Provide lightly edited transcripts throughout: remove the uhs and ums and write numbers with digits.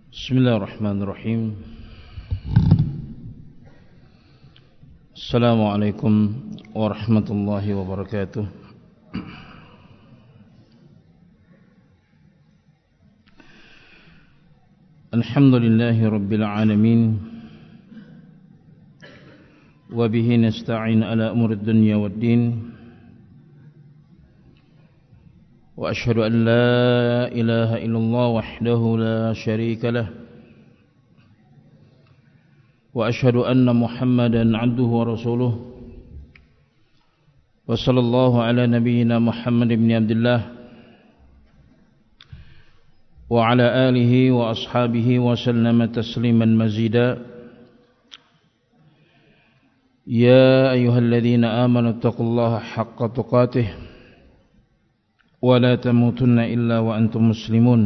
Bismillahirrahmanirrahim. Assalamualaikum warahmatullahi wabarakatuh. Alhamdulillahi rabbil alamin. Wa bihi nasta'in ala umurid dunya waddin. وأشهد أن لا إله إلا الله وحده لا شريك له وأشهد أن محمدا عبده ورسوله وصلى الله على نبينا محمد بن عبد الله وعلى آله وأصحابه وسلم تسليما مزيدا يا أيها الذين آمنوا اتقوا الله حق تقاته ولا تموتن إلا وأنتم مسلمون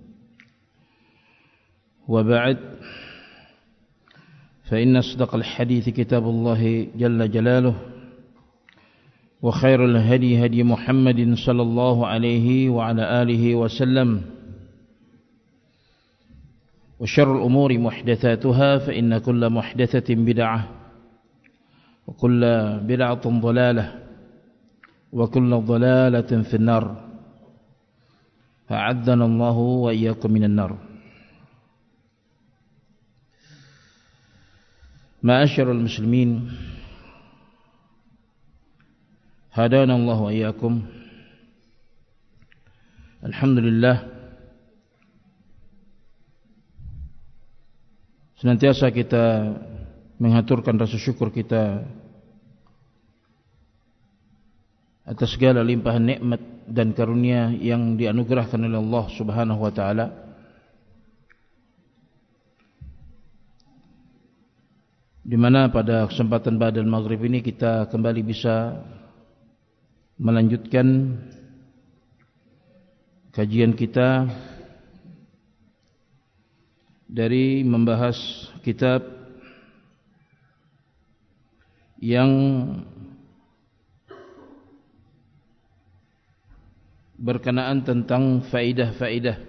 وبعد فإن أصدق الحديث كتاب الله جل جلاله وخير الهدي هدي محمد صلى الله عليه وعلى آله وسلم وشر الأمور محدثاتها فإن كل محدثة بدعة وكل بدعة ضلالة وكل ضلالة في النار أعذنا الله وإياكم من النار. معاشر المسلمين هدانا الله وإياكم. Alhamdulillah, senantiasa kita mengaturkan rasa syukur kita atas segala limpahan nikmat dan karunia yang dianugerahkan oleh Allah Subhanahu wa taala. Di mana pada kesempatan ba'dal maghrib ini kita kembali bisa melanjutkan kajian kita dari membahas kitab yang berkenaan tentang faedah-faedah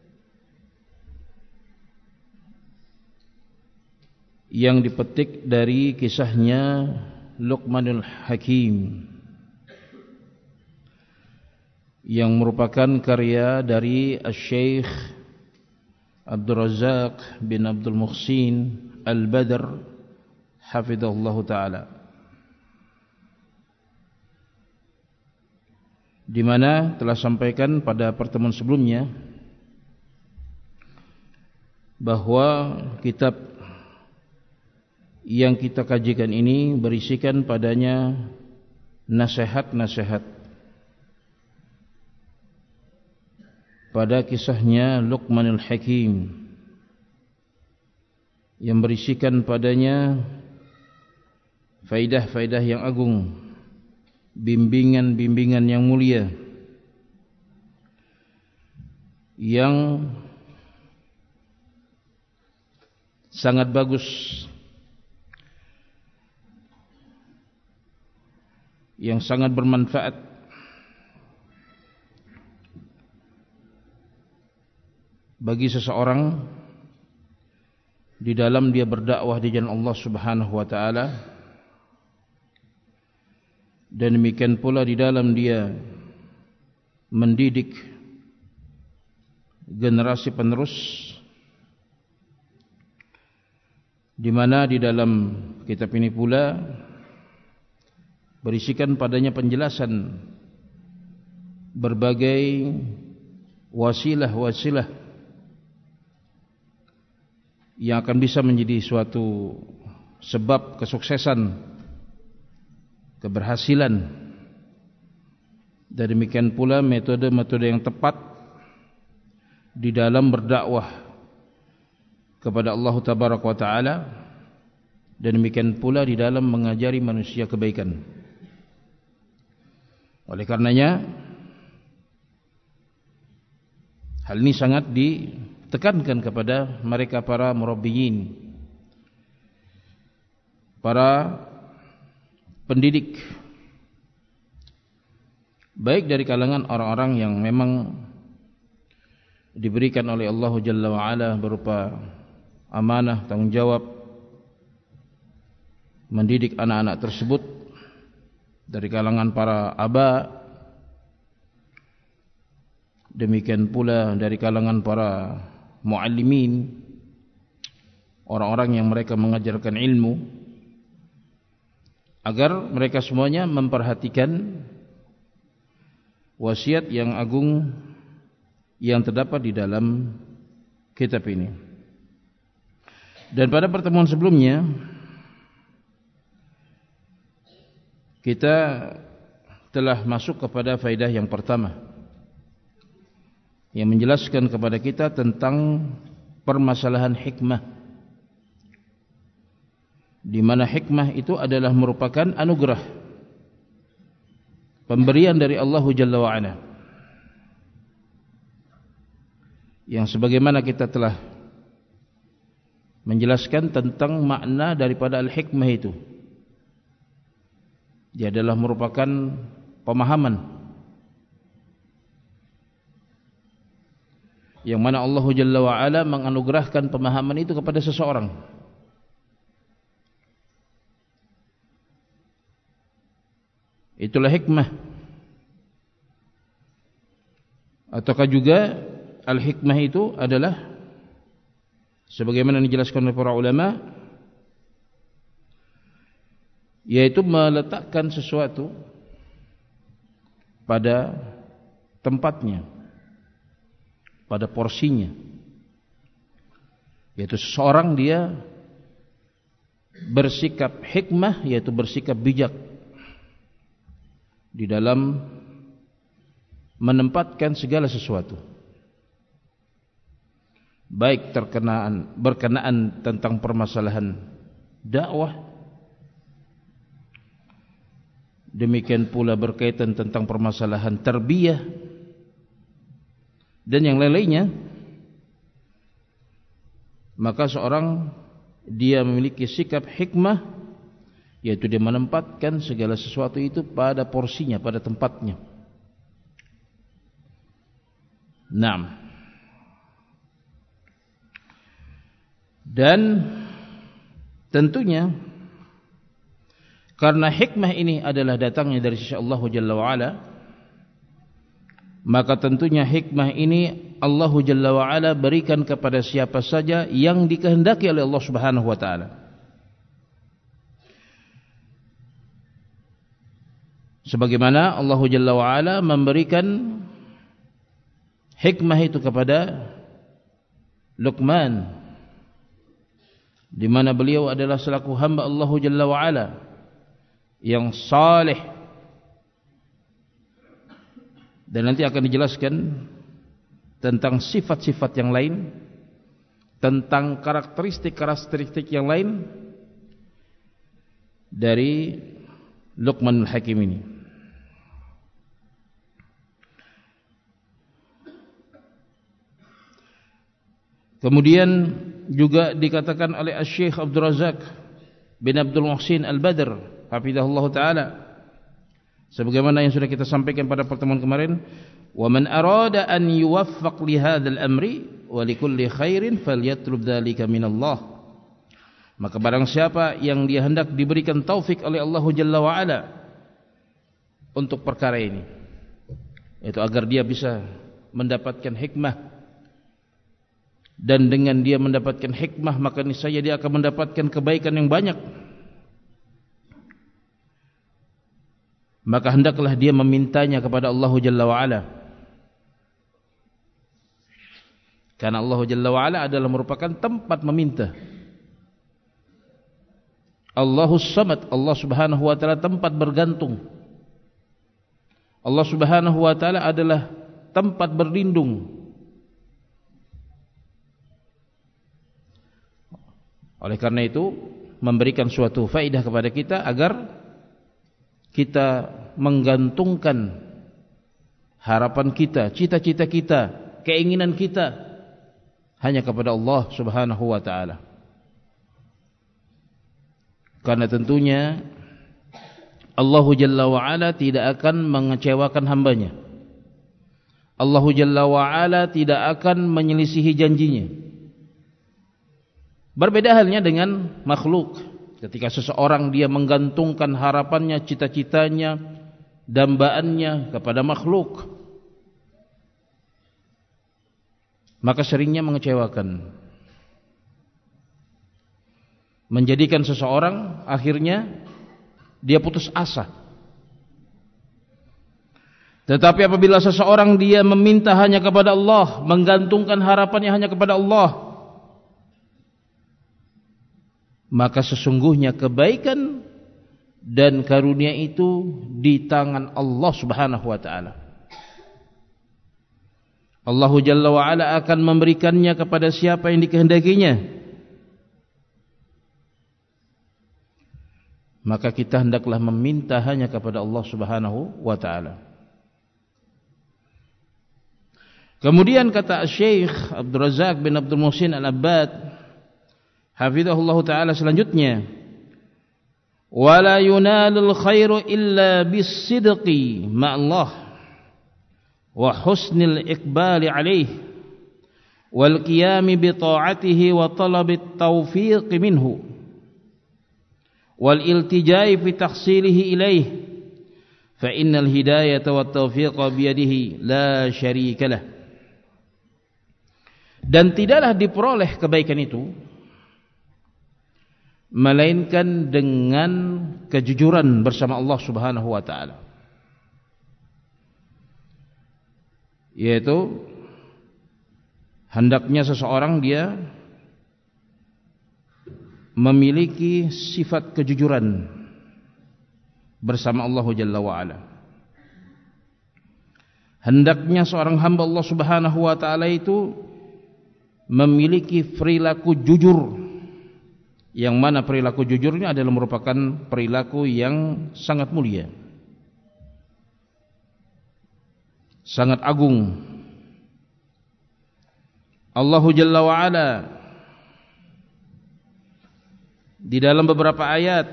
yang dipetik dari kisahnya Luqmanul Hakim yang merupakan karya dari Asy-Syaikh Abdul Razzaq bin Abdul Muhsin Al-Badr hafizahullah ta'ala, di mana telah sampaikan pada pertemuan sebelumnya bahwa kitab yang kita kajikan ini berisikan padanya nasihat-nasihat pada kisahnya Luqmanul Hakim, yang berisikan padanya faidah-faidah yang agung, bimbingan-bimbingan yang mulia yang sangat bagus, yang sangat bermanfaat bagi seseorang di dalam dia berdakwah di jalan Allah Subhanahu wa taala, dan demikian pula di dalam dia mendidik generasi penerus, di mana di dalam kitab ini pula berisikan padanya penjelasan berbagai wasilah-wasilah yang akan bisa menjadi suatu sebab kesuksesan, keberhasilan, dan demikian pula metode-metode yang tepat di dalam berdakwah kepada Allah Tabaraka wa Ta'ala, dan demikian pula di dalam mengajari manusia kebaikan. Oleh karenanya hal ini sangat ditekankan kepada mereka para murabbiyin, para pendidik, baik dari kalangan orang-orang yang memang diberikan oleh Allah Jalla wa Ala berupa amanah, tanggungjawab mendidik anak-anak tersebut dari kalangan para aba, demikian pula dari kalangan para muallimin, orang-orang yang mereka mengajarkan ilmu, agar mereka semuanya memperhatikan wasiat yang agung yang terdapat di dalam kitab ini. Dan pada pertemuan sebelumnya kita telah masuk kepada faedah yang pertama yang menjelaskan kepada kita tentang permasalahan hikmah, di mana hikmah itu adalah merupakan anugerah, pemberian dari Allah Jalla wa Ala, yang sebagaimana kita telah menjelaskan tentang makna daripada al-hikmah itu. Dia adalah merupakan pemahaman yang mana Allah Jalla wa Ala menganugerahkan pemahaman itu kepada seseorang. Itulah hikmah. Ataukah juga al-hikmah itu adalah sebagaimana dijelaskan oleh para ulama, yaitu meletakkan sesuatu pada tempatnya, pada porsinya. Yaitu seseorang dia bersikap hikmah, yaitu bersikap bijak di dalam menempatkan segala sesuatu, baik berkenaan tentang permasalahan dakwah, demikian pula berkaitan tentang permasalahan tarbiyah dan yang lain-lainnya. Maka seorang dia memiliki sikap hikmah, yaitu dia menempatkan segala sesuatu itu pada porsinya, pada tempatnya. Naam. Dan tentunya karena hikmah ini adalah datangnya dari sisi Allah Jalla wa Ala, maka tentunya hikmah ini Allah Jalla wa Ala berikan kepada siapa saja yang dikehendaki oleh Allah Subhanahu wa taala. Sebagaimana Allah Jalla wa Ala memberikan hikmah itu kepada Luqman, di mana beliau adalah selaku hamba Allah Jalla wa Ala yang saleh. Dan nanti akan dijelaskan tentang sifat-sifat yang lain, tentang karakteristik-karakteristik yang lain dari Luqmanul Hakim ini. Kemudian juga dikatakan oleh Syekh Abdul Razak bin Abdul Muhsin Al-Badr hafizahullah ta'ala, sebagaimana yang sudah kita sampaikan pada pertemuan kemarin, wa man arada an yuwaffaq li hadzal amri wa li kulli khairin falyatlub dzalika minallah. Maka barang siapa yang dia hendak diberikan taufik oleh Allah Jalla wa Ala untuk perkara ini, yaitu agar dia bisa mendapatkan hikmah, dan dengan dia mendapatkan hikmah maka niscaya dia akan mendapatkan kebaikan yang banyak, maka hendaklah dia memintanya kepada Allah Jalla wa Ala. Karena Allah Jalla wa Ala adalah merupakan tempat meminta. Allahus Samad, Allah Subhanahu wa taala tempat bergantung. Allah Subhanahu wa taala adalah tempat berlindung. Oleh karena itu memberikan suatu faedah kepada kita agar kita menggantungkan harapan kita, cita-cita kita, keinginan kita hanya kepada Allah Subhanahu wa taala. Karena tentunya Allah Jalla wa Ala tidak akan mengecewakan hambanya. Allah Jalla wa'ala tidak akan menyelisihi janjinya. Berbeda halnya dengan makhluk. Ketika seseorang dia menggantungkan harapannya, cita-citanya, dambaannya kepada makhluk, maka seringnya mengecewakan, menjadikan seseorang akhirnya dia putus asa. Tetapi apabila seseorang dia meminta hanya kepada Allah, menggantungkan harapannya hanya kepada Allah, maka sesungguhnya kebaikan dan karunia itu di tangan Allah Subhanahu wa ta'ala. Allah Jalla wa ala akan memberikannya kepada siapa yang dikehendakinya. Maka kita hendaklah meminta hanya kepada Allah Subhanahu wa ta'ala. Kemudian kata Syekh Abdul Razak bin Abdul Muhsin Al-Abbad hafizahullah ta'ala selanjutnya, wala yunalul khairu illa bis-sidqi ma'allah wa husnil iqbali alaih wal qiyami bi ta'atihi wa talabit taufiq minhu wal iltijai fi tahsilihi ilaih fa innal hidayata wat taufiqa bi yadihi la syarika lah. Dan tidaklah diperoleh kebaikan itu melainkan dengan kejujuran bersama Allah Subhanahu wa ta'ala, yaitu hendaknya seseorang dia memiliki sifat kejujuran bersama Allah Jalla wa ala. Hendaknya seorang hamba Allah Subhanahu wa ta'ala itu memiliki perilaku jujur, yang mana perilaku jujur ini adalah merupakan perilaku yang sangat mulia, sangat agung. Allah Jalla wa ala di dalam beberapa ayat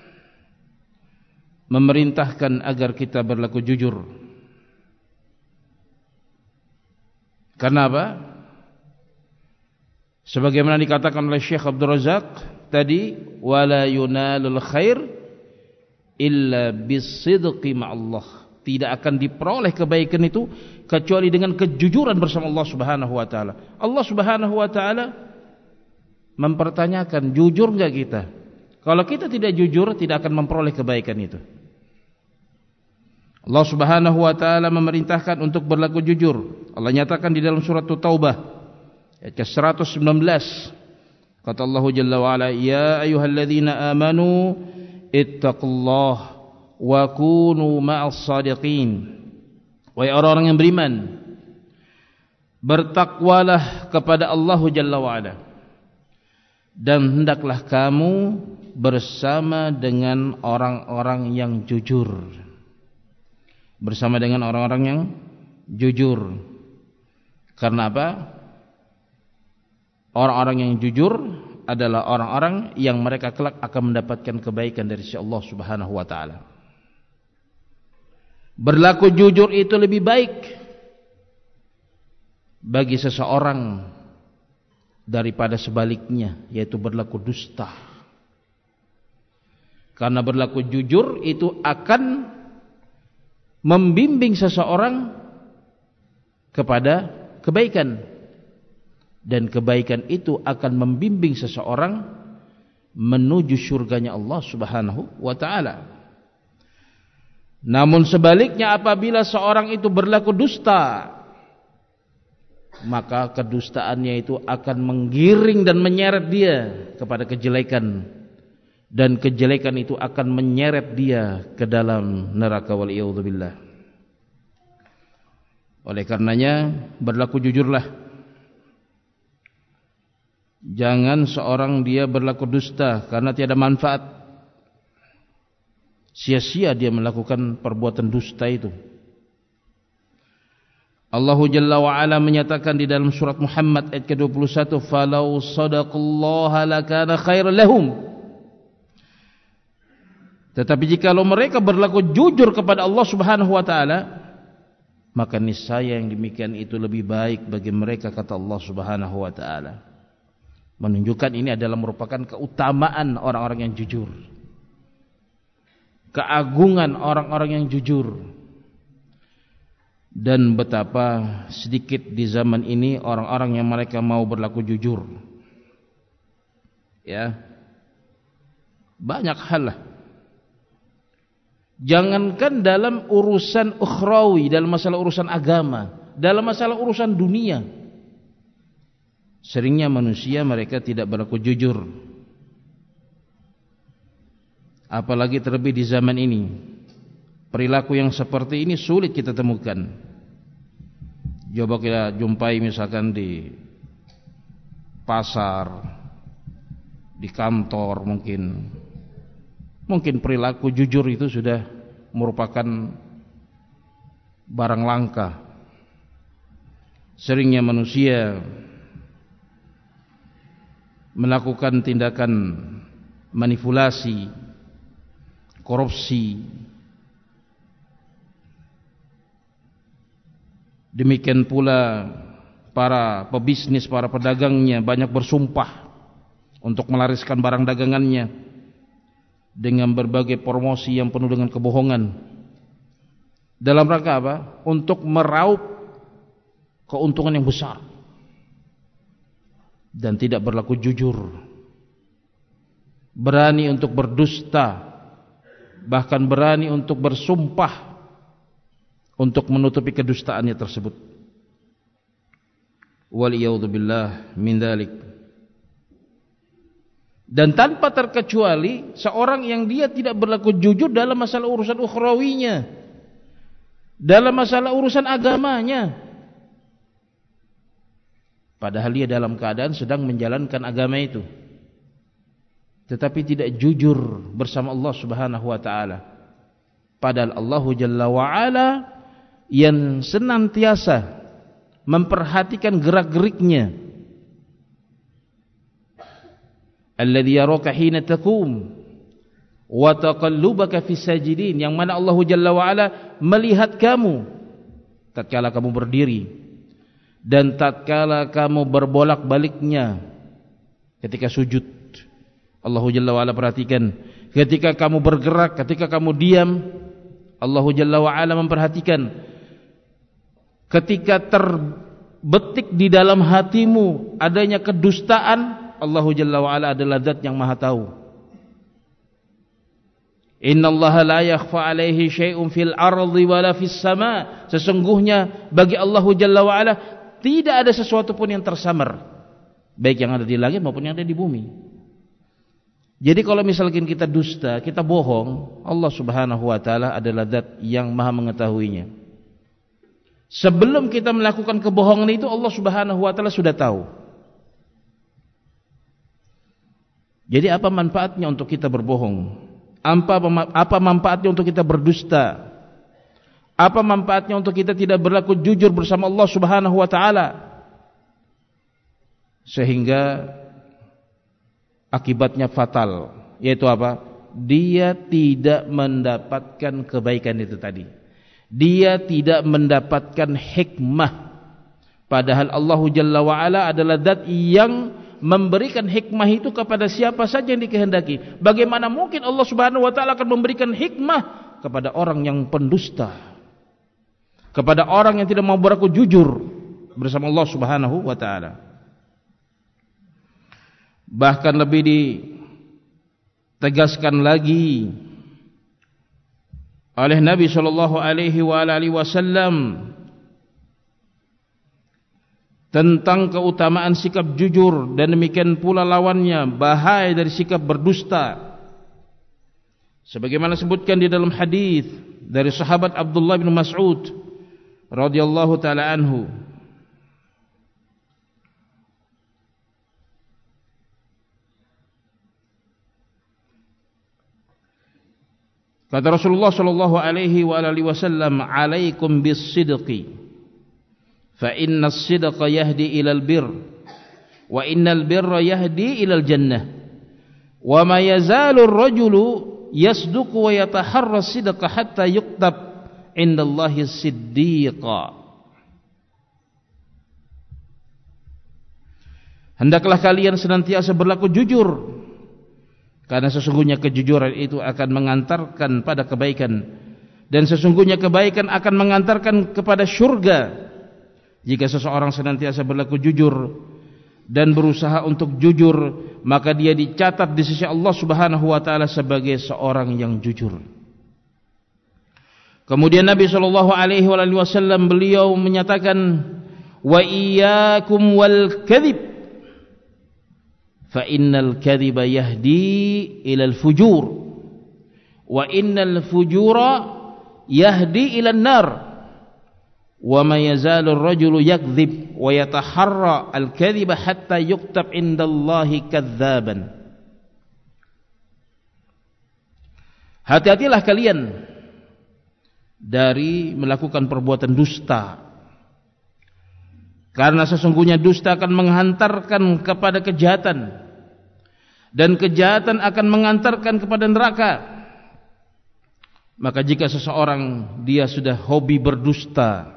memerintahkan agar kita berlaku jujur. Karena apa? Sebagaimana dikatakan oleh Syekh Abdul Razak tadi, wala yunalul khair illa bisidqi ma'allah. Tidak akan diperoleh kebaikan itu kecuali dengan kejujuran bersama Allah Subhanahu wa ta'ala. Allah Subhanahu wa ta'ala mempertanyakan, jujur enggak kita? Kalau kita tidak jujur, tidak akan memperoleh kebaikan itu. Allah Subhanahu wa ta'ala memerintahkan untuk berlaku jujur. Allah nyatakan di dalam surat Taubah ayat ke-119, kata Allah Jalla wa ala, ya ayyuhalladzina amanu ittaqullah wa kunu ma'as sadiqin. Wahai orang-orang yang beriman, bertakwalah kepada Allah Jalla wa ala, dan hendaklah kamu bersama dengan orang-orang yang jujur. Bersama dengan orang-orang yang jujur. Karena apa? Orang-orang yang jujur adalah orang-orang yang mereka kelak akan mendapatkan kebaikan dari sisi Allah Subhanahu wa ta'ala. Berlaku jujur itu lebih baik bagi seseorang daripada sebaliknya, yaitu berlaku dusta. Karena berlaku jujur itu akan membimbing seseorang kepada kebaikan, dan kebaikan itu akan membimbing seseorang menuju surganya Allah Subhanahu wa ta'ala. Namun sebaliknya, apabila seorang itu berlaku dusta, maka kedustaannya itu akan menggiring dan menyeret dia kepada kejelekan, dan kejelekan itu akan menyeret dia ke dalam neraka, waliyadzubillah. Oleh karenanya, berlaku jujurlah. Jangan seorang dia berlaku dusta karena tiada manfaat. Sia-sia dia melakukan perbuatan dusta itu. Allah Jalla wa ala menyatakan di dalam surat Muhammad ayat ke-21, falau sadaqallaha lakana khairan lahum. Tetapi jikalau mereka berlaku jujur kepada Allah Subhanahu wa ta'ala, maka niscaya yang demikian itu lebih baik bagi mereka, kata Allah Subhanahu wa taala. Menunjukkan ini adalah merupakan keutamaan orang-orang yang jujur, keagungan orang-orang yang jujur, dan betapa sedikit di zaman ini orang-orang yang mereka mau berlaku jujur. Ya, banyak hal lah. Jangankan dalam urusan ukhrawi, dalam masalah urusan agama, dalam masalah urusan dunia, seringnya manusia mereka tidak berlaku jujur. Apalagi terlebih di zaman ini, perilaku yang seperti ini sulit kita temukan. Coba kita jumpai misalkan di pasar, di kantor, mungkin perilaku jujur itu sudah merupakan barang langka. Seringnya manusia melakukan tindakan manipulasi, korupsi. Demikian pula para pebisnis, para pedagangnya banyak bersumpah untuk melariskan barang dagangannya dengan berbagai promosi yang penuh dengan kebohongan. Dalam rangka apa? Untuk meraup keuntungan yang besar, dan tidak berlaku jujur, berani untuk berdusta, bahkan berani untuk bersumpah untuk menutupi kedustaannya tersebut. Waliyadzubillah min dzalik. Dan tanpa terkecuali seorang yang dia tidak berlaku jujur dalam masalah urusan ukhrawinya, dalam masalah urusan agamanya, padahal dia dalam keadaan sedang menjalankan agama itu, tetapi tidak jujur bersama Allah Subhanahu wa taala. Padahal Allah Jalla wa Ala yang senantiasa memperhatikan gerak-geriknya, alladzi yaraka hina taqum wa taqallubaka fis sajidin, yang mana Allah Jalla wa Ala melihat kamu tatkala kamu berdiri dan tatkala kamu berbolak-baliknya ketika sujud. Allah Jalla wa Ala perhatikan ketika kamu bergerak, ketika kamu diam. Allah Jalla wa Ala memperhatikan ketika terbetik di dalam hatimu adanya kedustaan. Allah Jalla wa Ala adalah zat yang maha tahu. Innallaha la yakhfa alaihi syai'un fil ardi wala fis sama. Sesungguhnya bagi Allah Jalla wa Ala tidak ada sesuatu pun yang tersamar, baik yang ada di langit maupun yang ada di bumi. Jadi kalau misalkan kita dusta, kita bohong, Allah Subhanahu wa taala adalah zat yang maha mengetahuinya. Sebelum kita melakukan kebohongan itu, Allah Subhanahu wa taala sudah tahu. Jadi apa manfaatnya untuk kita berbohong? Apa manfaatnya untuk kita berdusta? Apa manfaatnya untuk kita tidak berlaku jujur bersama Allah Subhanahu wa taala? Sehingga akibatnya fatal, yaitu apa? Dia tidak mendapatkan kebaikan itu tadi. Dia tidak mendapatkan hikmah. Padahal Allah Jalla wa Ala adalah zat yang memberikan hikmah itu kepada siapa saja yang dikehendaki. Bagaimana mungkin Allah Subhanahu wa taala akan memberikan hikmah kepada orang yang pendusta, kepada orang yang tidak mau berlaku jujur bersama Allah Subhanahu wa taala? Bahkan lebih ditegaskan lagi oleh Nabi sallallahu alaihi wasallam tentang keutamaan sikap jujur, dan demikian pula lawannya, bahaya dari sikap berdusta. Sebagaimana disebutkan di dalam hadis dari sahabat Abdullah bin Mas'ud radhiyallahu taala anhu, kata Rasulullah sallallahu alaihi wasallam, "Alaikum bis-sidqi. Fa inna as-sidqa yahdi ilal birr, wa innal birra yahdi ilal jannah, wa ma yazalu ar-rajulu yasduqu wa yataharra as-sidqa hatta yuktab indallahi siddiqa. Hendaklah kalian senantiasa berlaku jujur, karena sesungguhnya kejujuran itu akan mengantarkan pada kebaikan, dan sesungguhnya kebaikan akan mengantarkan kepada syurga. Jika seseorang senantiasa berlaku jujur dan berusaha untuk jujur, maka dia dicatat di sisi Allah Subhanahu wa taala sebagai seorang yang jujur. Kemudian Nabi sallallahu alaihi wasallam beliau menyatakan, wa iyyakum wal kadhib fa innal kadhiba yahdi ilal fujur wa innal fujura yahdi ilan nar wa ma yazalu ar-rajulu yakdzib wa yataharra al-kadhiba hatta yuktab indallahi kadzaban. Hati-hatilah kalian dari melakukan perbuatan dusta, karena sesungguhnya dusta akan menghantarkan kepada kejahatan, dan kejahatan akan mengantarkan kepada neraka. Maka jika seseorang dia sudah hobi berdusta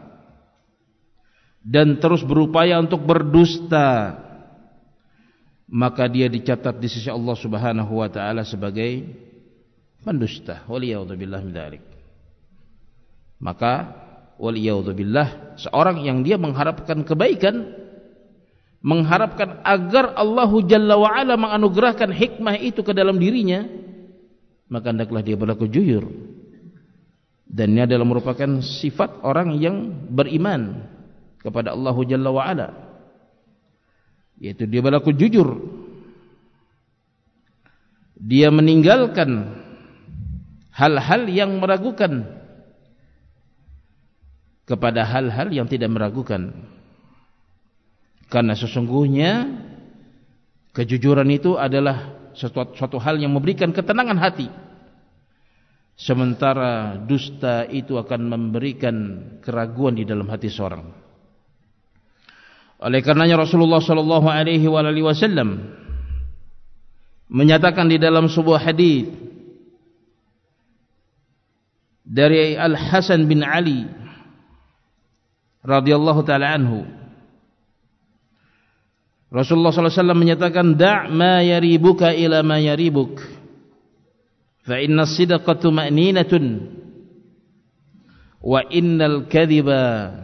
dan terus berupaya untuk berdusta, maka dia dicatat di sisi Allah Subhanahu wa taala sebagai pendusta. Waliyadzubillah min dzalik. Maka waliyadzubillah, seorang yang dia mengharapkan kebaikan, mengharapkan agar Allah Jalla wa'ala menganugerahkan hikmah itu ke dalam dirinya, maka hendaklah dia berlaku jujur. Dan ini adalah merupakan sifat orang yang beriman kepada Allah Jalla wa'ala, yaitu dia berlaku jujur. Dia meninggalkan hal-hal yang meragukan kepada hal-hal yang tidak meragukan. Karena sesungguhnya kejujuran itu adalah suatu hal yang memberikan ketenangan hati, sementara dusta itu akan memberikan keraguan di dalam hati seorang. Oleh karenanya Rasulullah sallallahu alaihi wasallam menyatakan di dalam sebuah hadis dari Al Hasan bin Ali radhiyallahu taala anhu, Rasulullah sallallahu alaihi wasallam menyatakan, da' ma yaribuka ila ma yaribuk, fa inna as-sidqa tuma'ninatun wa innal kadhiba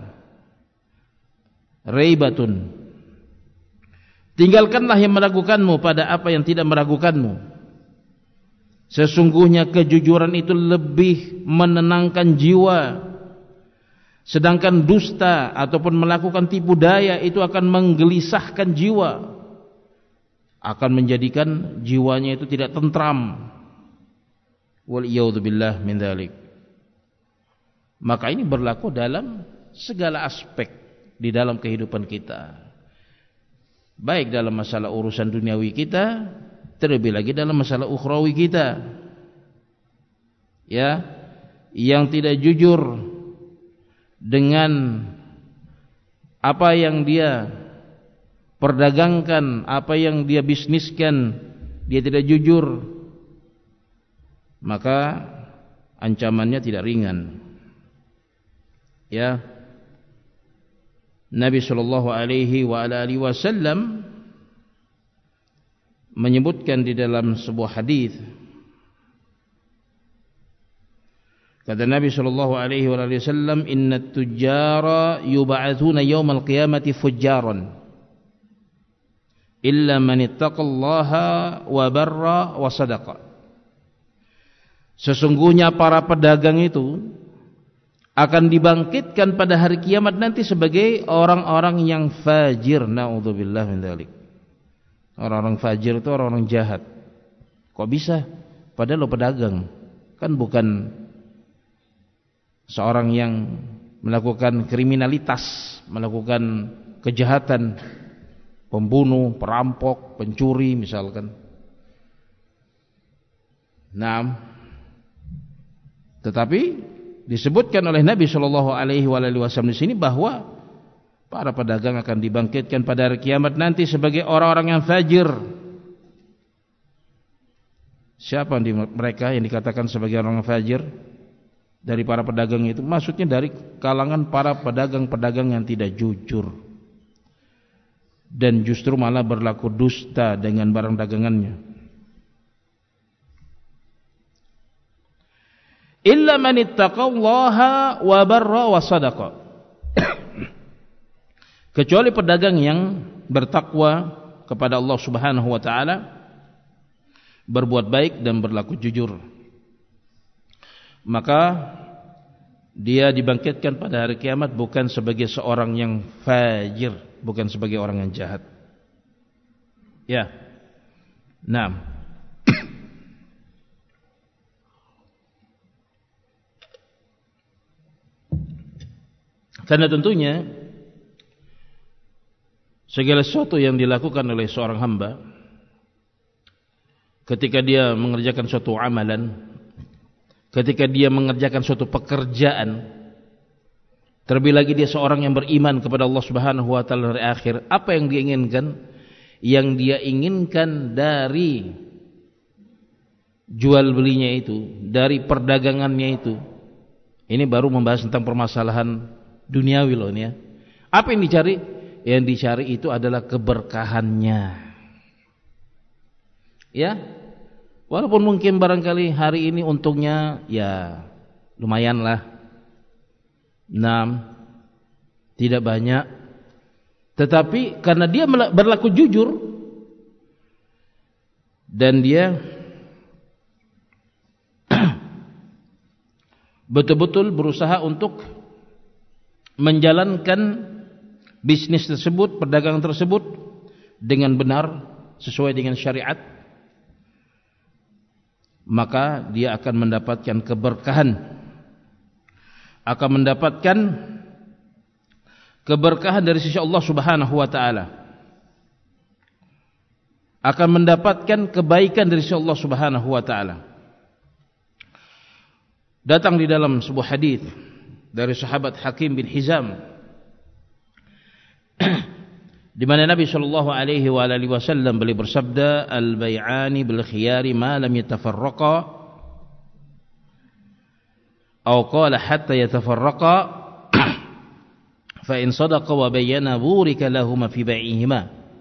raibatun. Tinggalkanlah yang meragukanmu pada apa yang tidak meragukanmu. Sesungguhnya kejujuran itu lebih menenangkan jiwa, sedangkan dusta ataupun melakukan tipu daya itu akan menggelisahkan jiwa, akan menjadikan jiwanya itu tidak tentram. Waliyadzubillah min dzalik. Maka ini berlaku dalam segala aspek di dalam kehidupan kita, baik dalam masalah urusan duniawi kita, terlebih lagi dalam masalah ukhrawi kita. Ya, yang tidak jujur dengan apa yang dia perdagangkan, apa yang dia bisniskan, dia tidak jujur, maka ancamannya tidak ringan. Ya, Nabi sallallahu alaihi wasallam menyebutkan di dalam sebuah hadis, kata Nabi sallallahu alaihi wasallam, innat tujjara yub'atsuna yaumal qiyamati fujjaran illa man ittaqallaha wa barra wa sadaqa. Sesungguhnya para pedagang itu akan dibangkitkan pada hari kiamat nanti sebagai orang-orang yang fajir. Na'udzubillah min dzalik. Orang-orang fajir itu orang-orang jahat. Kok bisa? Padahal lo pedagang, kan bukan seorang yang melakukan kriminalitas, melakukan kejahatan, pembunuh, perampok, pencuri misalkan. Nah, tetapi disebutkan oleh Nabi sallallahu alaihi wasallam di sini bahwa para pedagang akan dibangkitkan pada hari kiamat nanti sebagai orang-orang yang fajir. Siapa di mereka yang dikatakan sebagai orang fajir? dari para pedagang itu maksudnya dari kalangan para pedagang-pedagang yang tidak jujur dan justru malah berlaku dusta dengan barang dagangannya. Illa man ittaqallaha wa barra wa sadaqa. Kecuali pedagang yang bertakwa kepada Allah Subhanahu wa taala, berbuat baik dan berlaku jujur, maka dia dibangkitkan pada hari kiamat bukan sebagai seorang yang fajir, bukan sebagai orang yang jahat. Ya. Naam. Karena tentunya segala sesuatu yang dilakukan oleh seorang hamba ketika dia mengerjakan suatu amalan, ketika dia mengerjakan suatu pekerjaan, terlebih lagi dia seorang yang beriman kepada Allah Subhanahu wa taala hari akhir, apa yang dia inginkan? Yang dia inginkan dari jual belinya itu, dari perdagangannya itu. Ini baru membahas tentang permasalahan duniawi loh ini ya. Apa yang dicari? Yang dicari itu adalah keberkahannya. Ya. Walaupun mungkin barangkali hari ini untungnya ya lumayan lah. 6, tidak banyak. Tetapi karena dia berlaku jujur dan dia betul-betul berusaha untuk menjalankan bisnis tersebut, perdagangan tersebut dengan benar sesuai dengan syariat, maka dia akan mendapatkan keberkahan, akan mendapatkan keberkahan dari sisi Allah Subhanahu wa taala, akan mendapatkan kebaikan dari sisi Allah Subhanahu wa taala. Datang di dalam sebuah hadis dari sahabat Hakim bin Hizam di mana Nabi sallallahu alaihi wasallam beliau bersabda, al-bai'ani bil khiyari ma lam yatafarraqa, atau qala hatta yatafarraqa, fa in sadaqa wa bayyana burika lahum fi bai'ihima,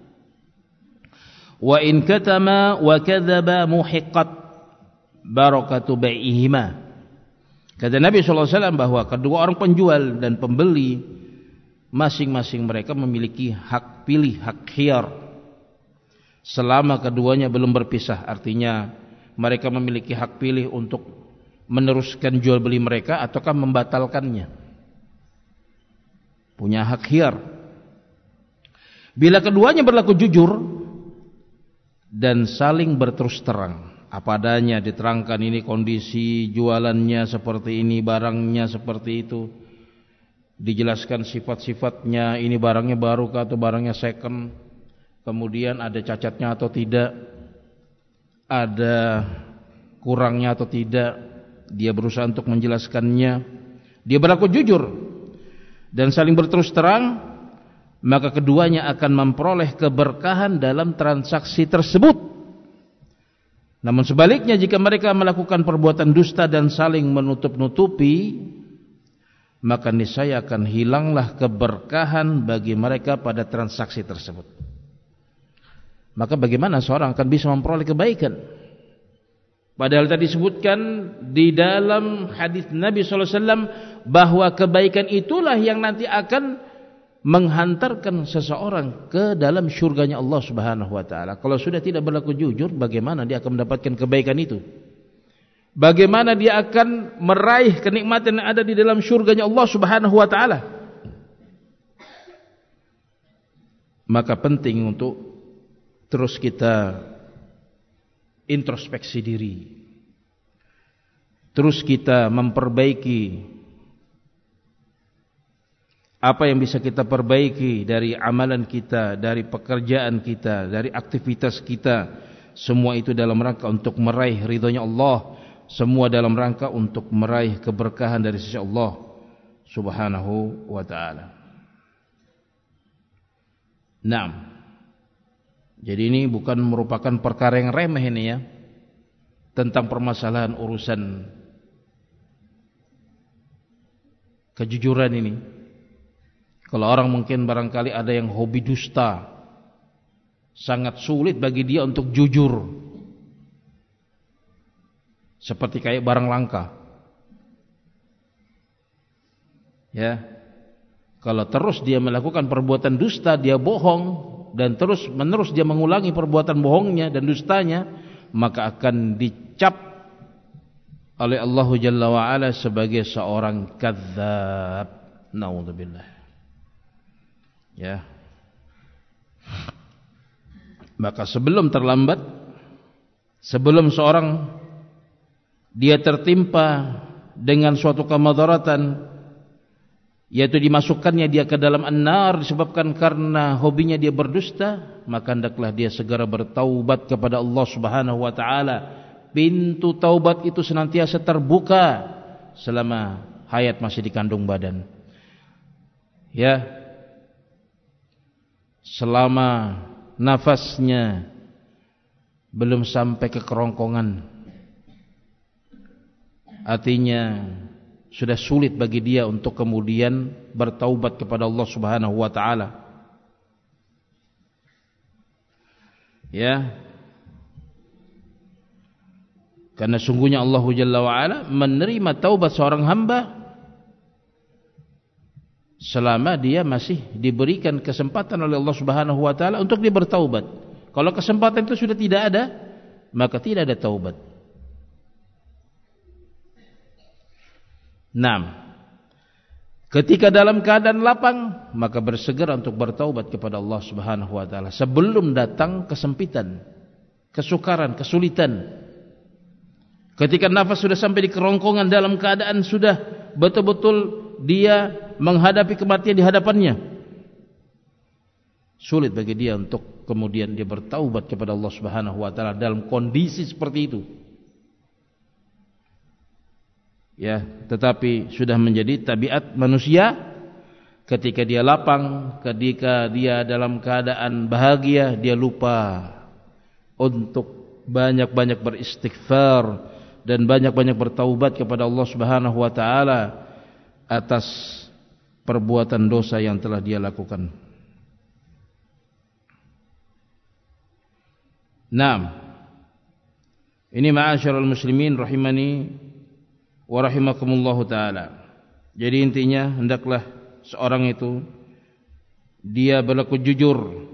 wa in katama wa kadzaba muhiqqat barakatu bai'ihima. Kata Nabi sallallahu alaihi wasallam bahwa kedua orang penjual dan pembeli masing-masing mereka memiliki hak pilih, hak khiyar, selama keduanya belum berpisah. Artinya mereka memiliki hak pilih untuk meneruskan jual beli mereka ataukah membatalkannya. Punya hak khiyar. Bila keduanya berlaku jujur dan saling berterus terang, apa adanya, diterangkan ini kondisi jualannya seperti ini, barangnya seperti itu, dijelaskan sifat-sifatnya, ini barangnya baru atau barangnya second, kemudian ada cacatnya atau tidak, ada kurangnya atau tidak, dia berusaha untuk menjelaskannya, dia berlaku jujur dan saling berterus terang, maka keduanya akan memperoleh keberkahan dalam transaksi tersebut. Namun sebaliknya, jika mereka melakukan perbuatan dusta dan saling menutup-nutupi, maka niscaya akan hilanglah keberkahan bagi mereka pada transaksi tersebut. Maka bagaimana seorang akan bisa memperoleh kebaikan? Padahal tadi disebutkan di dalam hadis Nabi SAW bahwa kebaikan itulah yang nanti akan menghantarkan seseorang ke dalam syurganya Allah Subhanahu wa taala. Kalau sudah tidak berlaku jujur, bagaimana dia akan mendapatkan kebaikan itu? Bagaimana dia akan meraih kenikmatan yang ada di dalam syurganya Allah Subhanahu wa taala? Maka penting untuk terus kita introspeksi diri. Terus kita memperbaiki apa yang bisa kita perbaiki dari amalan kita, dari pekerjaan kita, dari aktivitas kita. Semua itu dalam rangka untuk meraih ridhonya Allah. Semua dalam rangka untuk meraih keberkahan dari sisi Allah Subhanahu wa ta'ala. Naam. Jadi ini bukan merupakan perkara yang remeh ini ya, tentang permasalahan urusan kejujuran ini. Kalau orang mungkin barangkali ada yang hobi dusta, sangat sulit bagi dia untuk jujur, seperti kayak barang langka. Ya, kalau terus dia melakukan perbuatan dusta, dia bohong, dan terus menerus dia mengulangi perbuatan bohongnya dan dustanya, maka akan dicap oleh Allah Jalla wa'ala sebagai seorang kadzdzab. Naudzubillah. Ya. Maka sebelum terlambat, sebelum seorang dia tertimpa dengan suatu kemadaratan, yaitu dimasukkannya dia ke dalam an-nar disebabkan karena hobinya dia berdusta, maka hendaklah dia segera bertaubat kepada Allah Subhanahu wa taala. Pintu taubat itu senantiasa terbuka selama hayat masih di kandung badan. Ya. Selama nafasnya belum sampai ke kerongkongan, artinya sudah sulit bagi dia untuk kemudian bertaubat kepada Allah Subhanahu wa taala. Ya. Karena sungguhnya Allah Jalla wa ala menerima taubat seorang hamba selama dia masih diberikan kesempatan oleh Allah Subhanahu wa taala untuk dia bertaubat. Kalau kesempatan itu sudah tidak ada, maka tidak ada taubat. 6. Ketika dalam keadaan lapang, maka bersegera untuk bertaubat kepada Allah Subhanahu wa taala sebelum datang kesempitan, kesukaran, kesulitan. Ketika nafas sudah sampai di kerongkongan, dalam keadaan sudah betul-betul dia menghadapi kematian di hadapannya, sulit bagi dia untuk kemudian dia bertaubat kepada Allah Subhanahu wa taala dalam kondisi seperti itu. Ya, tetapi sudah menjadi tabiat manusia ketika dia lapang, ketika dia dalam keadaan bahagia, dia lupa untuk banyak-banyak beristighfar dan banyak-banyak bertaubat kepada Allah Subhanahu wa taala atas perbuatan dosa yang telah dia lakukan. 6. Ini ma'asyiral muslimin rahimani wa rahimakumullahu taala. Jadi intinya hendaklah seorang itu dia berlaku jujur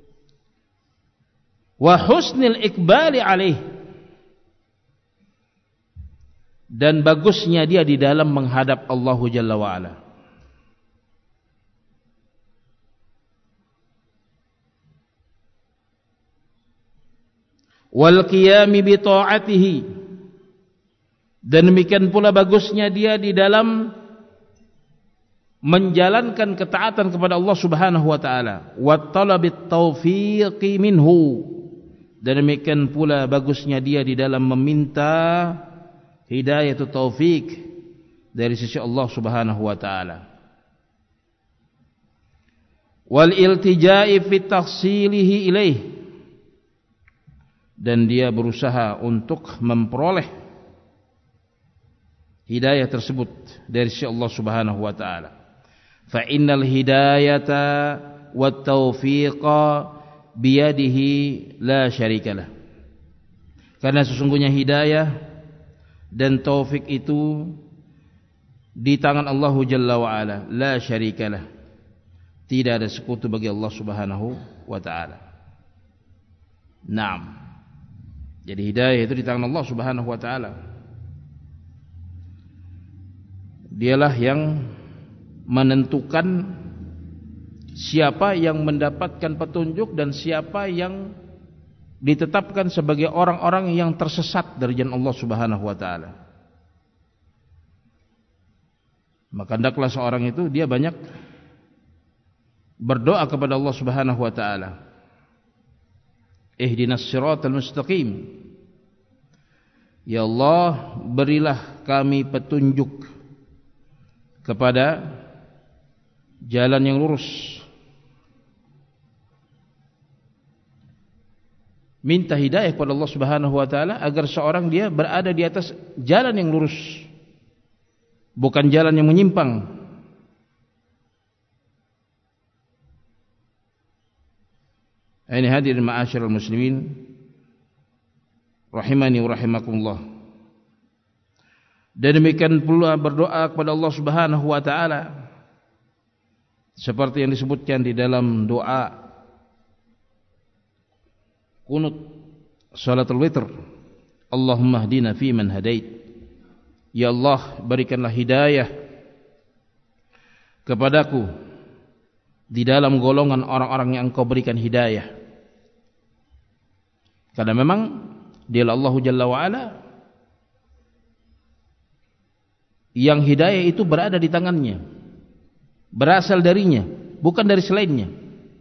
wa husnil iqbali alaih, dan bagusnya dia di dalam menghadap Allah Jalla wa ala. Wal qiyami bi ta'atihi, dan demikian pula bagusnya dia di dalam menjalankan ketaatan kepada Allah Subhanahu wa taala, wa talabit taufiqi minhu, dan demikian pula bagusnya dia di dalam meminta hidayah atau taufik dari sisi Allah Subhanahu wa taala. Wal iltija'i fi tahsilihi ilaih, dan dia berusaha untuk memperoleh hidayah tersebut dari sisi Allah Subhanahu wa taala. Fa innal hidayata wat taufiqa biyadihi la syarikalah. Karena sesungguhnya hidayah dan taufik itu di tangan Allah Jalla wa ala, la syarikalah, tidak ada sekutu bagi Allah Subhanahu wa taala. Naam. Jadi hidayah itu di tangan Allah Subhanahu wa taala. Dialah yang menentukan siapa yang mendapatkan petunjuk dan siapa yang ditetapkan sebagai orang-orang yang tersesat dari jalan Allah Subhanahu wa taala. Maka hendaklah seorang itu dia banyak berdoa kepada Allah Subhanahu wa taala. Ihdinas siratal mustaqim. Ya Allah, berilah kami petunjuk kepada jalan yang lurus. Minta hidayah kepada Allah Subhanahu wa taala agar seorang dia berada di atas jalan yang lurus, bukan jalan yang menyimpang. Ini hadirin ma'asyiral muslimin rahimani wa rahimakumullah. Dan demikian pula berdoa kepada Allah Subhanahu wa taala seperti yang disebutkan di dalam doa kunut salatul witr. Allahumma hdina fi man hadait. Ya Allah, berikanlah hidayah kepadaku di dalam golongan orang-orang yang Engkau berikan hidayah. Karena memang Dialah Allah Jalla wa'ala yang hidayah itu berada di tangannya, berasal darinya, bukan dari selainnya.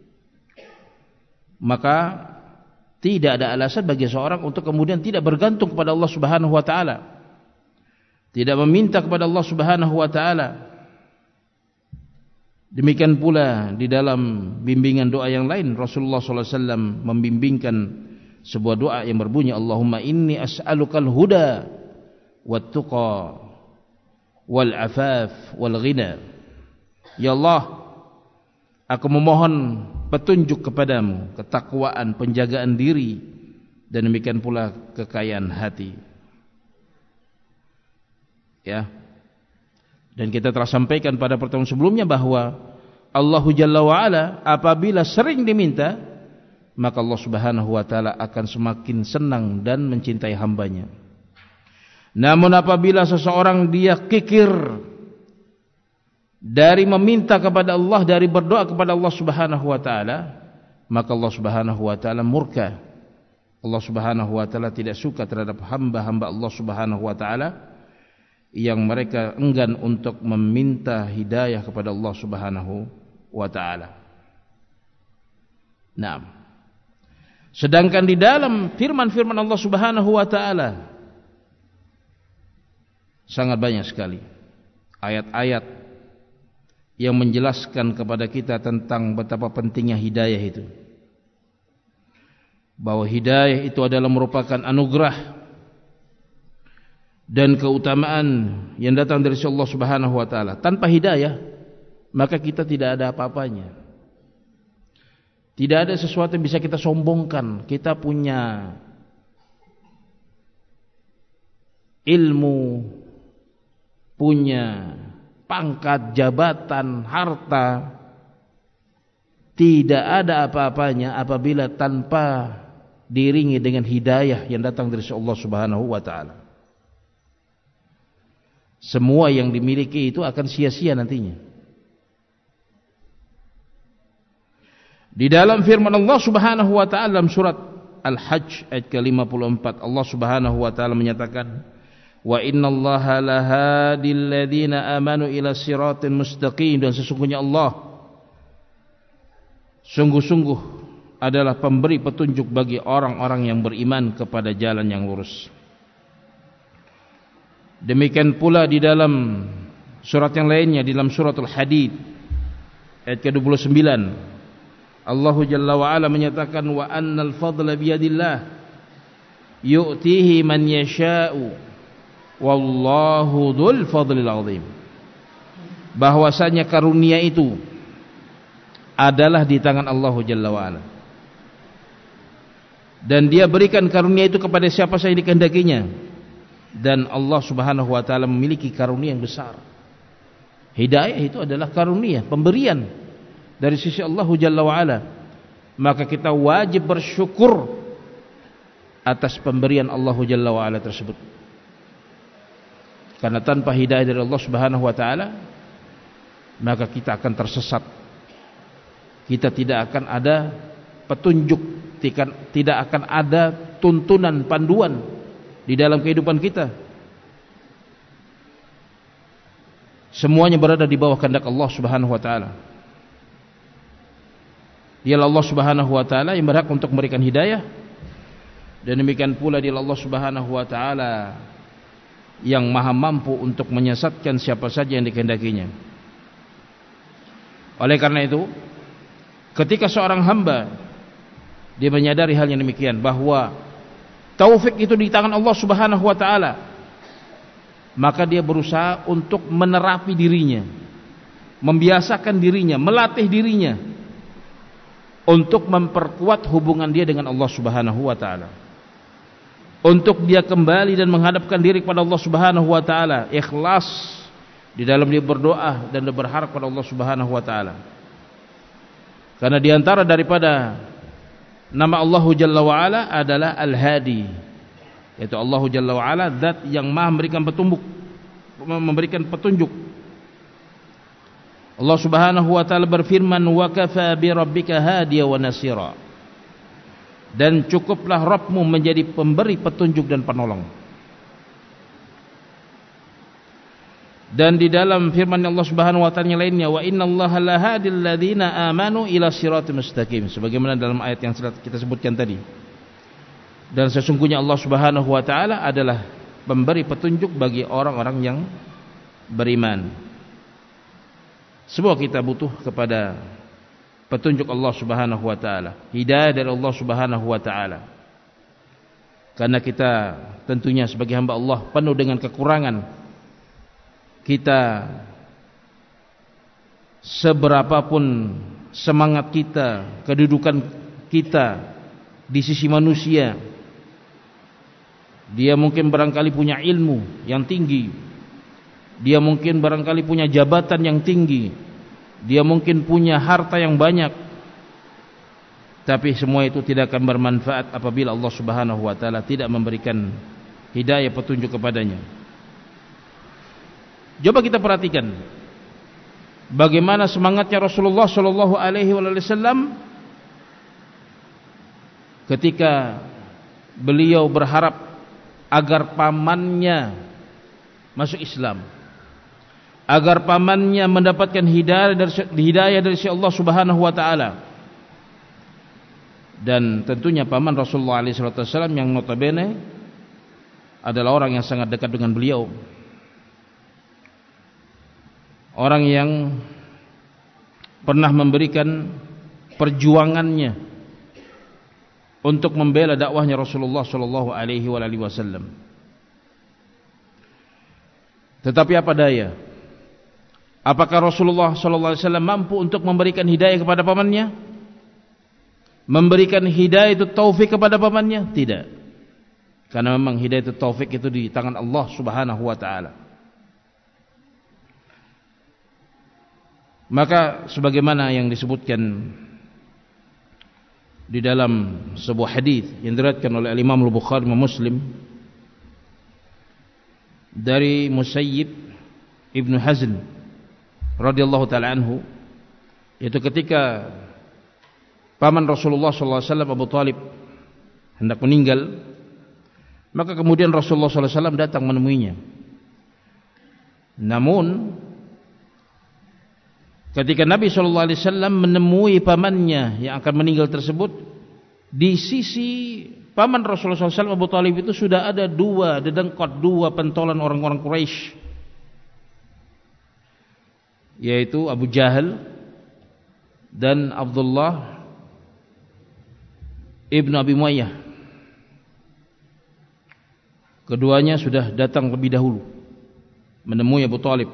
Maka tidak ada alasan bagi seorang untuk kemudian tidak bergantung kepada Allah Subhanahu wa taala, tidak meminta kepada Allah Subhanahu wa taala. Demikian pula di dalam bimbingan doa yang lain, Rasulullah sallallahu alaihi wasallam membimbingkan sebuah doa yang berbunyi, Allahumma inni as'alukal huda wat tuqa wal afaf wal ghina. Ya Allah, aku memohon petunjuk kepadamu, ketakwaan, penjagaan diri, dan demikian pula kekayaan hati. Ya. Dan kita telah sampaikan pada pertemuan sebelumnya bahwa Allah Jalla wa'ala apabila sering diminta, maka Allah Subhanahu wa ta'ala akan semakin senang dan mencintai hambanya. Namun apabila seseorang dia kikir dari meminta kepada Allah, dari berdoa kepada Allah Subhanahu wa ta'ala, maka Allah Subhanahu wa ta'ala murka. Allah Subhanahu wa ta'ala tidak suka terhadap hamba-hamba Allah Subhanahu wa ta'ala yang mereka enggan untuk meminta hidayah kepada Allah Subhanahu wa ta'ala. Nah, sedangkan di dalam firman-firman Allah Subhanahu wa ta'ala sangat banyak sekali ayat-ayat yang menjelaskan kepada kita tentang betapa pentingnya hidayah itu, bahwa hidayah itu adalah merupakan anugerah dan keutamaan yang datang dari Allah Subhanahu wa ta'ala. Tanpa hidayah maka kita tidak ada apa-apanya. Tidak ada sesuatu yang bisa kita sombongkan. Kita punya ilmu, punya pangkat, jabatan, harta, tidak ada apa-apanya apabila tanpa diiringi dengan hidayah yang datang dari Allah Subhanahu wa ta'ala. Semua yang dimiliki itu akan sia-sia nantinya. Di dalam firman Allah Subhanahu wa ta'ala dalam surat Al-Hajj ayat ke-54, Allah Subhanahu wa ta'ala menyatakan, wa innallaha lahadil ladzina amanu ila siratin mustaqim, dan sesungguhnya Allah sungguh-sungguh adalah pemberi petunjuk bagi orang-orang yang beriman kepada jalan yang lurus. Demikian pula di dalam surat yang lainnya, di dalam suratul Hadid ayat ke-29, Allah Jalla wa ala menyatakan, wa annal fadla biyadillah yu'tihi man yasha'u wallahu dzul fadlil azim. Bahwasanya karunia itu adalah di tangan Allah Jalla wa ala, dan dia berikan karunia itu kepada siapa saja dikehendakinya. Dan Allah Subhanahu wa ta'ala memiliki karunia yang besar. Hidayah itu adalah karunia, pemberian dari sisi Allah Jalla wa ala. Maka kita wajib bersyukur atas pemberian Allah Jalla wa ala tersebut. Karena tanpa hidayah dari Allah Subhanahu wa ta'ala, maka kita akan tersesat. Kita tidak akan ada petunjuk, tidak akan ada tuntunan, panduan di dalam kehidupan kita. Semuanya berada di bawah kehendak Allah Subhanahu wa ta'ala. Dialah Allah Subhanahu wa ta'ala yang berhak untuk memberikan hidayah, dan demikian pula dialah Allah Subhanahu wa ta'ala yang maha mampu untuk menyesatkan siapa saja yang dikehendakinya. Oleh karena itu, ketika seorang hamba dia menyadari hal yang demikian, bahwa taufik itu di tangan Allah Subhanahu wa ta'ala, maka dia berusaha untuk menerapi dirinya, membiasakan dirinya, melatih dirinya untuk memperkuat hubungan dia dengan Allah Subhanahu wa taala. Untuk dia kembali dan menghadapkan diri kepada Allah Subhanahu wa taala, ikhlas di dalam dia berdoa dan dia berharap kepada Allah Subhanahu wa taala. Karena di antara daripada nama Allah Jalla wa Ala adalah Al-Hadi, yaitu Allah Jalla wa Ala zat yang Maha memberikan petunjuk. Allah Subhanahu wa taala berfirman, "Wa kafa bi rabbika hadiya wa nasira." Dan cukuplah Rabbmu menjadi pemberi petunjuk dan penolong. Dan di dalam firman Allah Subhanahu wa taala lainnya, "Wa innallaha lahadil ladzina amanu ila siratal mustaqim." Sebagaimana dalam ayat yang kita sebutkan tadi. Dan sesungguhnya Allah Subhanahu wa taala adalah pemberi petunjuk bagi orang-orang yang beriman. Semua kita butuh kepada petunjuk Allah Subhanahu wa taala, hidayah dari Allah Subhanahu wa taala. Karena kita tentunya sebagai hamba Allah penuh dengan kekurangan. Kita seberapapun semangat kita, kedudukan kita di sisi manusia, dia mungkin barangkali punya ilmu yang tinggi, dia mungkin barangkali punya jabatan yang tinggi, dia mungkin punya harta yang banyak, tapi semua itu tidak akan bermanfaat apabila Allah Subhanahu wa taala tidak memberikan hidayah petunjuk kepadanya. Coba kita perhatikan bagaimana semangatnya Rasulullah sallallahu alaihi wasallam ketika beliau berharap agar pamannya masuk Islam, agar pamannya mendapatkan hidayah dari Allah Subhanahu wa taala. Dan tentunya paman Rasulullah alaihi wasallam yang notabene adalah orang yang sangat dekat dengan beliau, orang yang pernah memberikan perjuangannya untuk membela dakwahnya Rasulullah sallallahu alaihi wasallam. Tetapi apa daya? Apakah Rasulullah sallallahu alaihi wasallam mampu untuk memberikan hidayah kepada pamannya? Memberikan hidayah itu taufik kepada pamannya? Tidak. Karena memang hidayah itu taufik itu di tangan Allah Subhanahu wa taala. Maka sebagaimana yang disebutkan di dalam sebuah hadis yang diriwayatkan oleh Imam Al-Bukhari dan Muslim dari Musayyib Ibnu Hazn radhiyallahu taala anhu, yaitu ketika paman Rasulullah sallallahu alaihi wasallam Abu Thalib hendak meninggal, maka kemudian Rasulullah sallallahu alaihi wasallam datang menemuinya. Namun ketika Nabi sallallahu alaihi wasallam menemui pamannya yang akan meninggal tersebut, di sisi paman Rasulullah SAW Abu Thalib itu sudah ada dua dedengkot, dua pentolan orang-orang Quraisy, yaitu Abu Jahal dan Abdullah ibnu Abi Muayyah. Keduanya sudah datang lebih dahulu menemui Abu Thalib.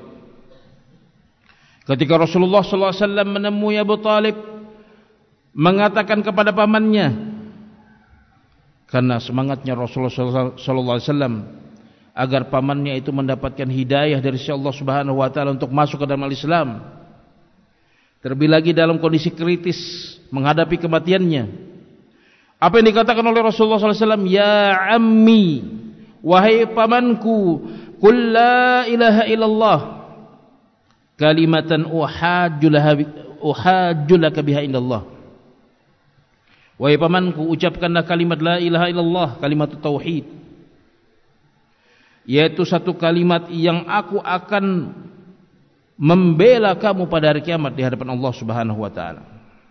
Ketika Rasulullah SAW menemui Abu Thalib, mengatakan kepada pamannya, karena semangatnya Rasulullah SAW agar pamannya itu mendapatkan hidayah dari Allah Subhanahu wa taala untuk masuk ke dalam Islam, terlebih lagi dalam kondisi kritis menghadapi kematiannya. Apa yang dikatakan oleh Rasulullah SAW? Ya ammi, wahai pamanku, qul la ilaha illallah kalimatan uhajjulaka biha indallah. Wahai pamanku, ucapkanlah kalimat la ilaha illallah, kalimat tauhid, yaitu satu kalimat yang aku akan membela kamu pada hari kiamat di hadapan Allah Subhanahu wa taala.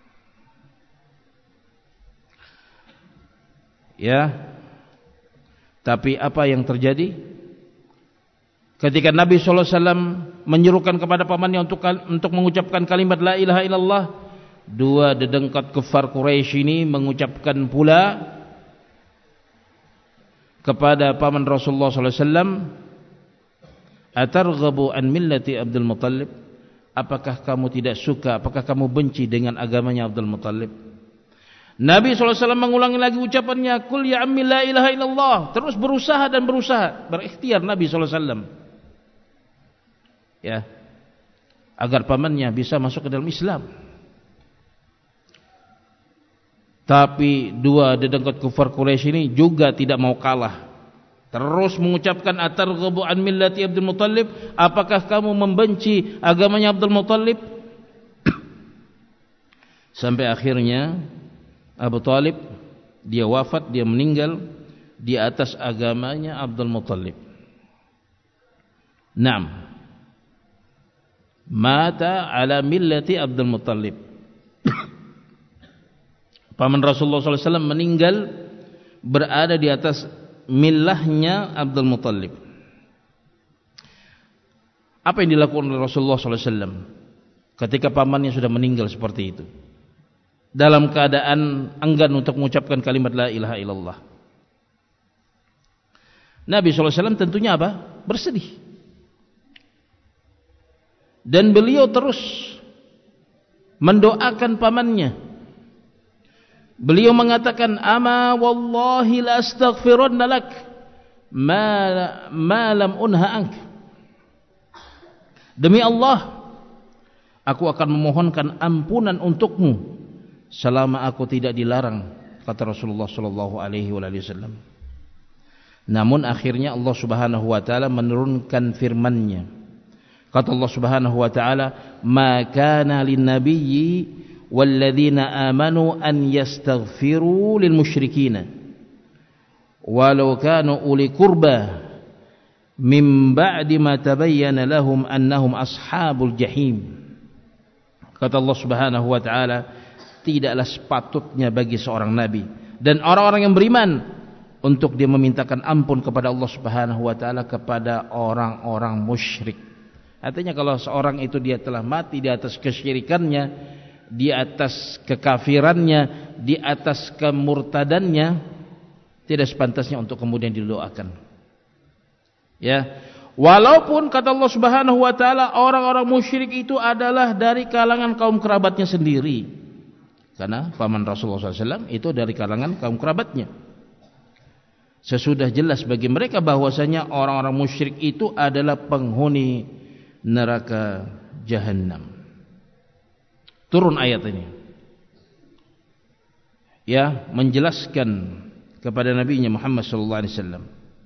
Ya. Tapi apa yang terjadi ketika Nabi sallallahu alaihi wasallam menyerukan kepada pamannya untuk mengucapkan kalimat la ilaha illallah, dua dedengkot kufar Quraisy ini mengucapkan pula kepada paman Rasulullah sallallahu alaihi wasallam, atarghabu an millati Abdul Muttalib? Apakah kamu tidak suka, apakah kamu benci dengan agamanya Abdul Muttalib? Nabi SAW mengulangi lagi ucapannya, "Qul ya ammi la ilaha illallah." Terus berusaha dan berusaha, berikhtiar Nabi SAW. Ya, agar pamannya bisa masuk ke dalam Islam. Tapi dua dedengkot kufar Quraisy ini juga tidak mau kalah. Terus mengucapkan, "Atarghabu an millati Abdul Muttalib?" Apakah kamu membenci agamanya Abdul Muttalib? Sampai akhirnya Abu Talib dia wafat, dia meninggal di atas agamanya Abdul Muttalib. Naam. Mata ala millati Abdul Muttalib. Paman Rasulullah SAW meninggal berada di atas millahnya Abdul Muttalib. Apa yang dilakukan oleh Rasulullah SAW ketika pamannya sudah meninggal seperti itu, dalam keadaan enggan untuk mengucapkan kalimat la ilaha illallah? Nabi SAW tentunya apa? Bersedih. Dan beliau terus mendoakan pamannya. Beliau mengatakan, "Ama wallahi la astaghfiranna lak ma lam unha ank." Demi Allah, aku akan memohonkan ampunan untukmu selama aku tidak dilarang, kata Rasulullah sallallahu alaihi wasallam. Namun akhirnya Allah Subhanahu wa taala menurunkan firman-Nya. Kata Allah Subhanahu wa taala, "Ma kana lin-nabiyyi walladzina amanu an yastaghfiru lil musyrikina walau kanu uli qurba min ba'di ma tabayyana lahum annahum ashabul jahim." Kata Allah Subhanahu wa taala, tidaklah sepatutnya bagi seorang nabi dan orang-orang yang beriman untuk dia memintakan ampun kepada Allah Subhanahu wa taala kepada orang-orang musyrik. Artinya kalau seorang itu dia telah mati di atas kesyirikannya, di atas kekafirannya, di atas kemurtadannya, tidak sepantasnya untuk kemudian didoakan. Ya, walaupun kata Allah Subhanahu wa taala orang-orang musyrik itu adalah dari kalangan kaum kerabatnya sendiri. Karena paman Rasulullah SAW itu dari kalangan kaum kerabatnya. Sesudah jelas bagi mereka bahwasanya orang-orang musyrik itu adalah penghuni neraka Jahannam. Turun ayat ini, ya, menjelaskan kepada Nabi-Nya Muhammad SAW.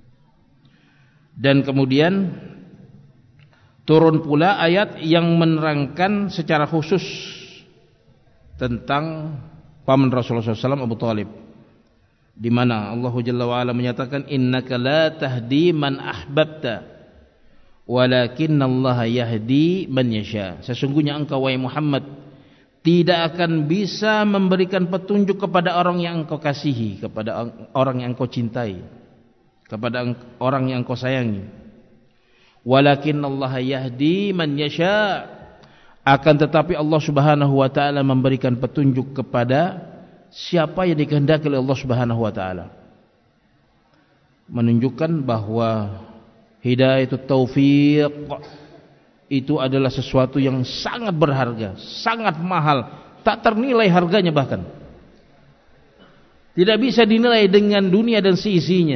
Dan kemudian turun pula ayat yang menerangkan secara khusus tentang paman Rasulullah SAW Abu Talib, di mana Allah Jalla wa Ala menyatakan, "Innaka la tahdi man ahbabta walakinnallaha yahdi man yasha." Sesungguhnya engkau wahai Muhammad tidak akan bisa memberikan petunjuk kepada orang yang engkau kasihi, kepada orang yang engkau cintai, kepada orang yang engkau sayangi. Walakinallaha yahdi man yasha. Akan tetapi Allah Subhanahu wa taala memberikan petunjuk kepada siapa yang dikehendaki oleh Allah Subhanahu wa taala. Menunjukkan bahwa hidayah itu taufiq, itu adalah sesuatu yang sangat berharga, sangat mahal, tak ternilai harganya bahkan. Tidak bisa dinilai dengan dunia dan seisinya.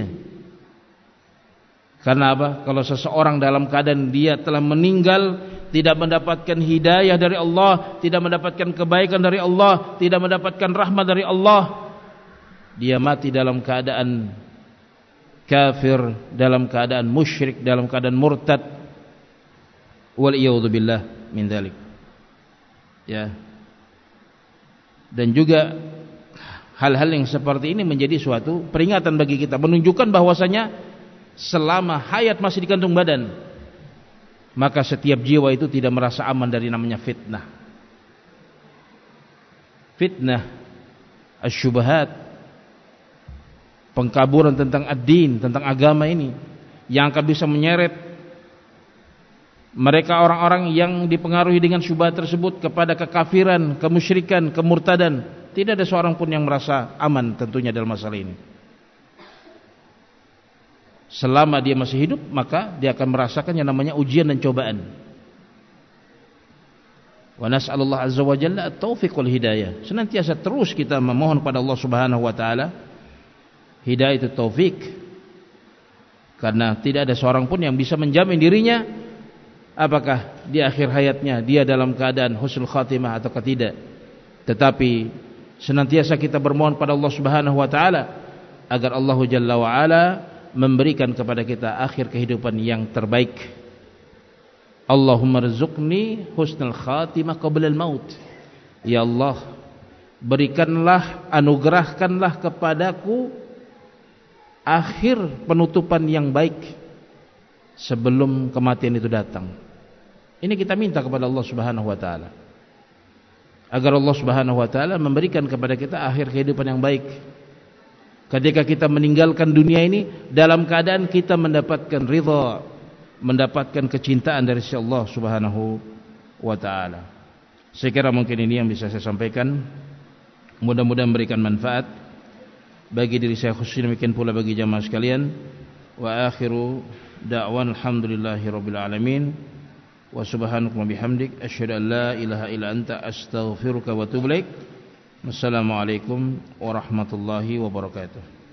Karena apa? Kalau seseorang dalam keadaan dia telah meninggal, tidak mendapatkan hidayah dari Allah, tidak mendapatkan kebaikan dari Allah, tidak mendapatkan rahmat dari Allah, dia mati dalam keadaan kafir, dalam keadaan musyrik, dalam keadaan murtad. Wal'iyadzu billah min dzalik. Ya. Dan juga hal-hal yang seperti ini menjadi suatu peringatan bagi kita, menunjukkan bahwasanya selama hayat masih di kandung badan, maka setiap jiwa itu tidak merasa aman dari namanya fitnah. Fitnah asyubhat, pengkaburan tentang ad-din, tentang agama ini, yang akan bisa menyeret mereka orang-orang yang dipengaruhi dengan syubhat tersebut kepada kekafiran, kemusyrikan, kemurtadan. Tidak ada seorang pun yang merasa aman tentunya dalam masalah ini. Selama dia masih hidup, maka dia akan merasakan yang namanya ujian dan cobaan. Wa nas'alullah azza wa jalla at-taufiq wal hidayah. Senantiasa terus kita memohon kepada Allah Subhanahu wa taala hidayah itu taufik. Karena tidak ada seorang pun yang bisa menjamin dirinya apakah di akhir hayatnya dia dalam keadaan husnul khatimah atau tidak. Tetapi senantiasa kita bermohon pada Allah Subhanahu wa taala agar Allah Jalla wa ala memberikan kepada kita akhir kehidupan yang terbaik. Allahumma rzuqni husnul khatimah qabla al-maut. Ya Allah, berikanlah, anugerahkanlah kepadaku akhir penutupan yang baik sebelum kematian itu datang. Ini kita minta kepada Allah Subhanahu wa taala, agar Allah Subhanahu wa taala memberikan kepada kita akhir kehidupan yang baik. Ketika kita meninggalkan dunia ini dalam keadaan kita mendapatkan ridha, mendapatkan kecintaan dari Allah Subhanahu wa taala. Saya kira mungkin ini yang bisa saya sampaikan. Mudah-mudahan memberikan manfaat bagi diri saya khususnya, demikian pula bagi jamaah sekalian. Wa akhiru da'wan alhamdulillahirabbil alamin. Wa subhanaka wa bihamdik asyhadu an la ilaha illa anta astaghfiruka wa atubu ilaik. Wassalamualaikum warahmatullahi wabarakatuh.